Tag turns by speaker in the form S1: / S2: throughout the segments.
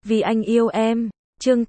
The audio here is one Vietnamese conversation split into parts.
S1: Vì anh yêu em. Chương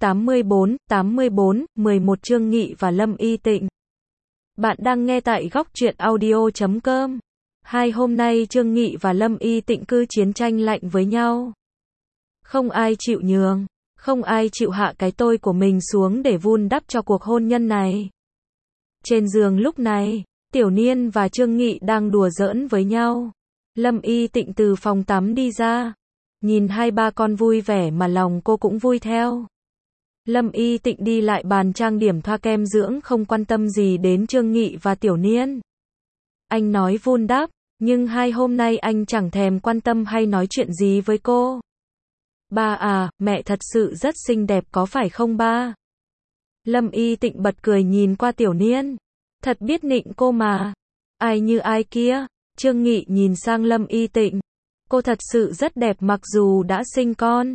S1: 84, 11 Trương Nghị và Lâm Y Tịnh. Bạn đang nghe tại góc truyện audio.com. Hôm nay Trương Nghị và Lâm Y Tịnh cứ chiến tranh lạnh với nhau. Không ai chịu nhường, không ai chịu hạ cái tôi của mình xuống để vun đắp cho cuộc hôn nhân này. Trên giường lúc này, Tiểu Niên và Trương Nghị đang đùa giỡn với nhau. Lâm Y Tịnh từ phòng tắm đi ra. Nhìn hai ba con vui vẻ mà lòng cô cũng vui theo. Lâm Y Tịnh đi lại bàn trang điểm thoa kem dưỡng không quan tâm gì đến Trương Nghị và Tiểu Niên. Anh nói vun đắp, nhưng hôm nay anh chẳng thèm quan tâm hay nói chuyện gì với cô. Ba à, mẹ thật sự rất xinh đẹp có phải không ba? Lâm Y Tịnh bật cười nhìn qua Tiểu Niên. Thật biết nịnh cô mà. Ai như ai kia? Trương Nghị nhìn sang Lâm Y Tịnh. Cô thật sự rất đẹp mặc dù đã sinh con.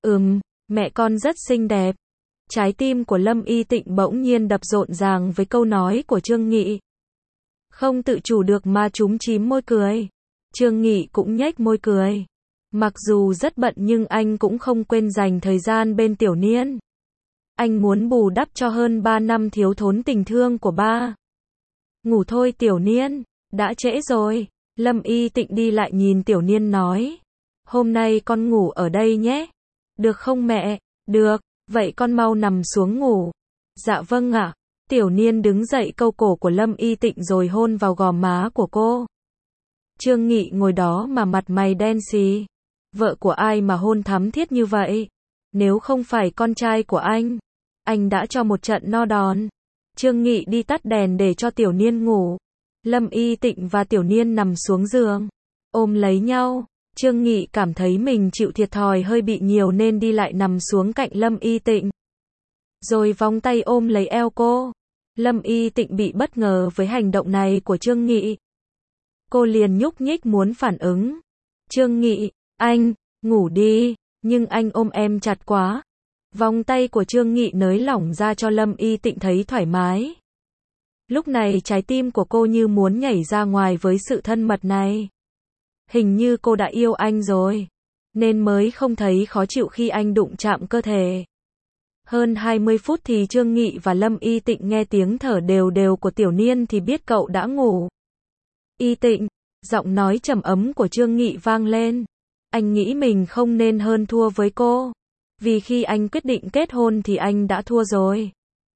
S1: Mẹ con rất xinh đẹp. Trái tim của Lâm Y Tịnh bỗng nhiên đập rộn ràng với câu nói của Trương Nghị. Không tự chủ được mà chúm chím môi cười. Trương Nghị cũng nhếch môi cười. Mặc dù rất bận nhưng anh cũng không quên dành thời gian bên Tiểu Niên. Anh muốn bù đắp cho hơn 3 năm thiếu thốn tình thương của ba. Ngủ thôi Tiểu Niên, đã trễ rồi. Lâm Y Tịnh đi lại nhìn Tiểu Niên nói. Hôm nay con ngủ ở đây nhé. Được không mẹ? Được, vậy con mau nằm xuống ngủ. Dạ vâng ạ. Tiểu Niên đứng dậy câu cổ của Lâm Y Tịnh rồi hôn vào gò má của cô. Trương Nghị ngồi đó mà mặt mày đen xì. Vợ của ai mà hôn thắm thiết như vậy? Nếu không phải con trai của anh đã cho một trận no đòn. Trương Nghị đi tắt đèn để cho Tiểu Niên ngủ. Lâm Y Tịnh và Tiểu Niên nằm xuống giường, ôm lấy nhau. Trương Nghị cảm thấy mình chịu thiệt thòi hơi bị nhiều nên đi lại nằm xuống cạnh Lâm Y Tịnh. Rồi vòng tay ôm lấy eo cô. Lâm Y Tịnh bị bất ngờ với hành động này của Trương Nghị. Cô liền nhúc nhích muốn phản ứng. Trương Nghị, anh, ngủ đi, nhưng anh ôm em chặt quá. Vòng tay của Trương Nghị nới lỏng ra cho Lâm Y Tịnh thấy thoải mái. Lúc này trái tim của cô như muốn nhảy ra ngoài với sự thân mật này. Hình như cô đã yêu anh rồi, nên mới không thấy khó chịu khi anh đụng chạm cơ thể. Hơn 20 phút thì Trương Nghị và Lâm Y Tịnh nghe tiếng thở đều đều của Tiểu Niên thì biết cậu đã ngủ. Y Tịnh, giọng nói trầm ấm của Trương Nghị vang lên. Anh nghĩ mình không nên hơn thua với cô. Vì khi anh quyết định kết hôn thì anh đã thua rồi.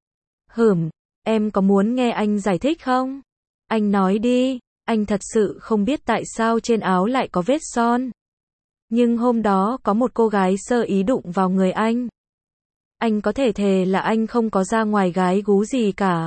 S1: Em có muốn nghe anh giải thích không? Anh nói đi, anh thật sự không biết tại sao trên áo lại có vết son. Nhưng hôm đó có một cô gái sơ ý đụng vào người anh. Anh có thể thề là anh không có ra ngoài gái gú gì cả.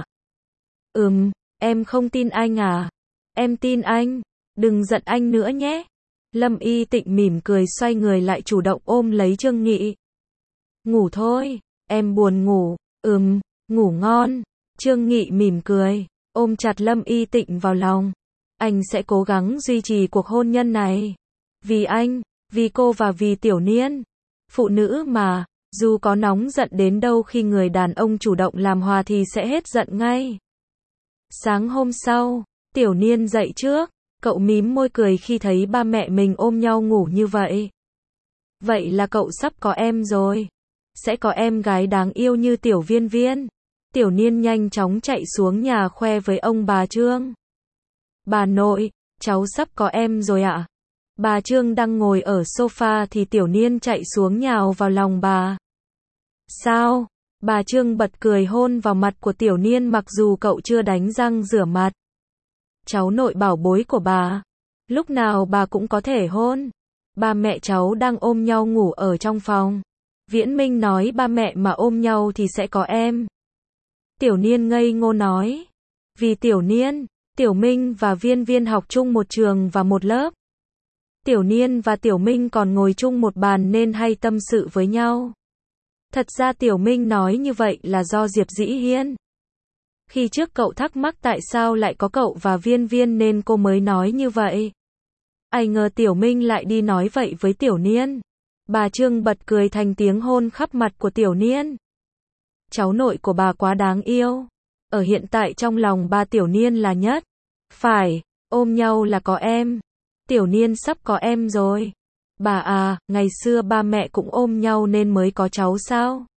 S1: Em không tin anh à? Em tin anh, đừng giận anh nữa nhé. Lâm Y Tịnh mỉm cười xoay người lại chủ động ôm lấy Trương Nghị. Ngủ thôi, em buồn ngủ. Ngủ ngon. Trương Nghị mỉm cười, ôm chặt Lâm Y Tịnh vào lòng. Anh sẽ cố gắng duy trì cuộc hôn nhân này. Vì anh, vì cô và vì Tiểu Niên. Phụ nữ mà, dù có nóng giận đến đâu khi người đàn ông chủ động làm hòa thì sẽ hết giận ngay. Sáng hôm sau, Tiểu Niên dậy trước, cậu mím môi cười khi thấy ba mẹ mình ôm nhau ngủ như vậy. Vậy là cậu sắp có em rồi. Sẽ có em gái đáng yêu như Tiểu Viên Viên. Tiểu Niên nhanh chóng chạy xuống nhà khoe với ông bà Trương. Bà nội, cháu sắp có em rồi ạ. Bà Trương đang ngồi ở sofa thì Tiểu Niên chạy xuống nhào vào lòng bà. Sao? Bà Trương bật cười hôn vào mặt của Tiểu Niên mặc dù cậu chưa đánh răng rửa mặt. Cháu nội bảo bối của bà. Lúc nào bà cũng có thể hôn. Ba mẹ cháu đang ôm nhau ngủ ở trong phòng. Viễn Minh nói ba mẹ mà ôm nhau thì sẽ có em. Tiểu Niên ngây ngô nói. Vì Tiểu Niên, Tiểu Minh và Viên Viên học chung một trường và một lớp. Tiểu Niên và Tiểu Minh còn ngồi chung một bàn nên hay tâm sự với nhau. Thật ra Tiểu Minh nói như vậy là do Diệp Dĩ Hiên. Khi trước cậu thắc mắc tại sao lại có cậu và Viên Viên nên cô mới nói như vậy. Ai ngờ Tiểu Minh lại đi nói vậy với Tiểu Niên. Bà Trương bật cười thành tiếng hôn khắp mặt của Tiểu Niên. Cháu nội của bà quá đáng yêu. Ở hiện tại trong lòng ba Tiểu Niên là nhất. Phải, ôm nhau là có em. Tiểu Niên sắp có em rồi. Bà à, ngày xưa ba mẹ cũng ôm nhau nên mới có cháu sao?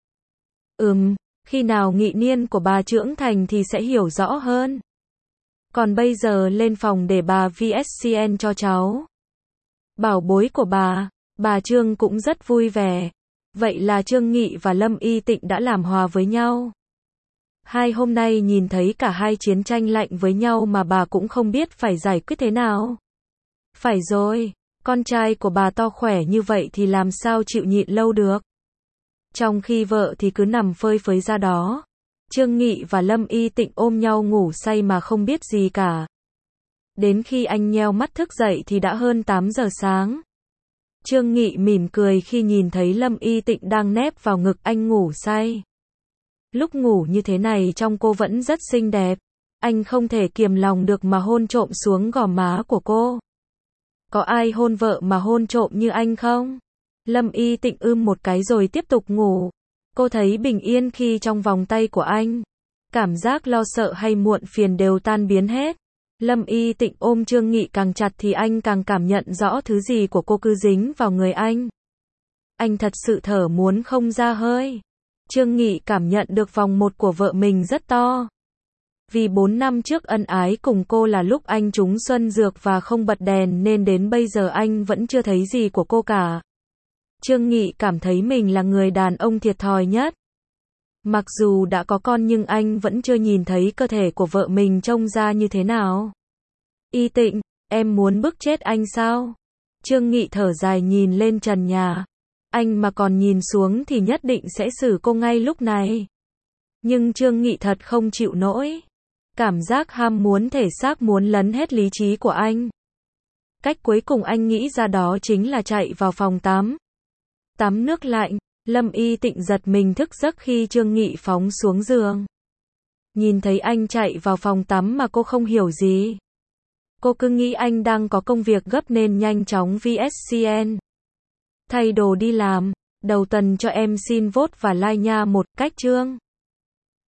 S1: Khi nào nghị niên của bà trưởng thành thì sẽ hiểu rõ hơn. Còn bây giờ lên phòng để bà VSCN cho cháu. Bảo bối của bà Trương cũng rất vui vẻ. Vậy là Trương Nghị và Lâm Y Tịnh đã làm hòa với nhau. Hai hôm nay nhìn thấy cả hai chiến tranh lạnh với nhau mà bà cũng không biết phải giải quyết thế nào. Phải rồi, con trai của bà to khỏe như vậy thì làm sao chịu nhịn lâu được. Trong khi vợ thì cứ nằm phơi phới ra đó. Trương Nghị và Lâm Y Tịnh ôm nhau ngủ say mà không biết gì cả. Đến khi anh nheo mắt thức dậy thì đã hơn 8 giờ sáng. Trương Nghị mỉm cười khi nhìn thấy Lâm Y Tịnh đang nép vào ngực anh ngủ say. Lúc ngủ như thế này trông cô vẫn rất xinh đẹp. Anh không thể kiềm lòng được mà hôn trộm xuống gò má của cô. Có ai hôn vợ mà hôn trộm như anh không? Lâm Y Tịnh một cái rồi tiếp tục ngủ. Cô thấy bình yên khi trong vòng tay của anh. Cảm giác lo sợ hay muộn phiền đều tan biến hết. Lâm Y Tịnh ôm Trương Nghị càng chặt thì anh càng cảm nhận rõ thứ gì của cô cứ dính vào người anh. Anh thật sự thở muốn không ra hơi. Trương Nghị cảm nhận được vòng một của vợ mình rất to. Vì 4 năm trước ân ái cùng cô là lúc anh trúng xuân dược và không bật đèn nên đến bây giờ anh vẫn chưa thấy gì của cô cả. Trương Nghị cảm thấy mình là người đàn ông thiệt thòi nhất. Mặc dù đã có con nhưng anh vẫn chưa nhìn thấy cơ thể của vợ mình trông ra như thế nào. Y Tịnh, em muốn bức chết anh sao? Trương Nghị thở dài nhìn lên trần nhà. Anh mà còn nhìn xuống thì nhất định sẽ xử cô ngay lúc này. Nhưng Trương Nghị thật không chịu nổi. Cảm giác ham muốn thể xác muốn lấn hết lý trí của anh. Cách cuối cùng anh nghĩ ra đó chính là chạy vào phòng tắm. Tắm nước lạnh. Lâm Y Tịnh giật mình thức giấc khi Trương Nghị phóng xuống giường. Nhìn thấy anh chạy vào phòng tắm mà cô không hiểu gì. Cô cứ nghĩ anh đang có công việc gấp nên nhanh chóng VSCN. Thay đồ đi làm. Đầu tuần cho em xin vote và like nha một cách Trương.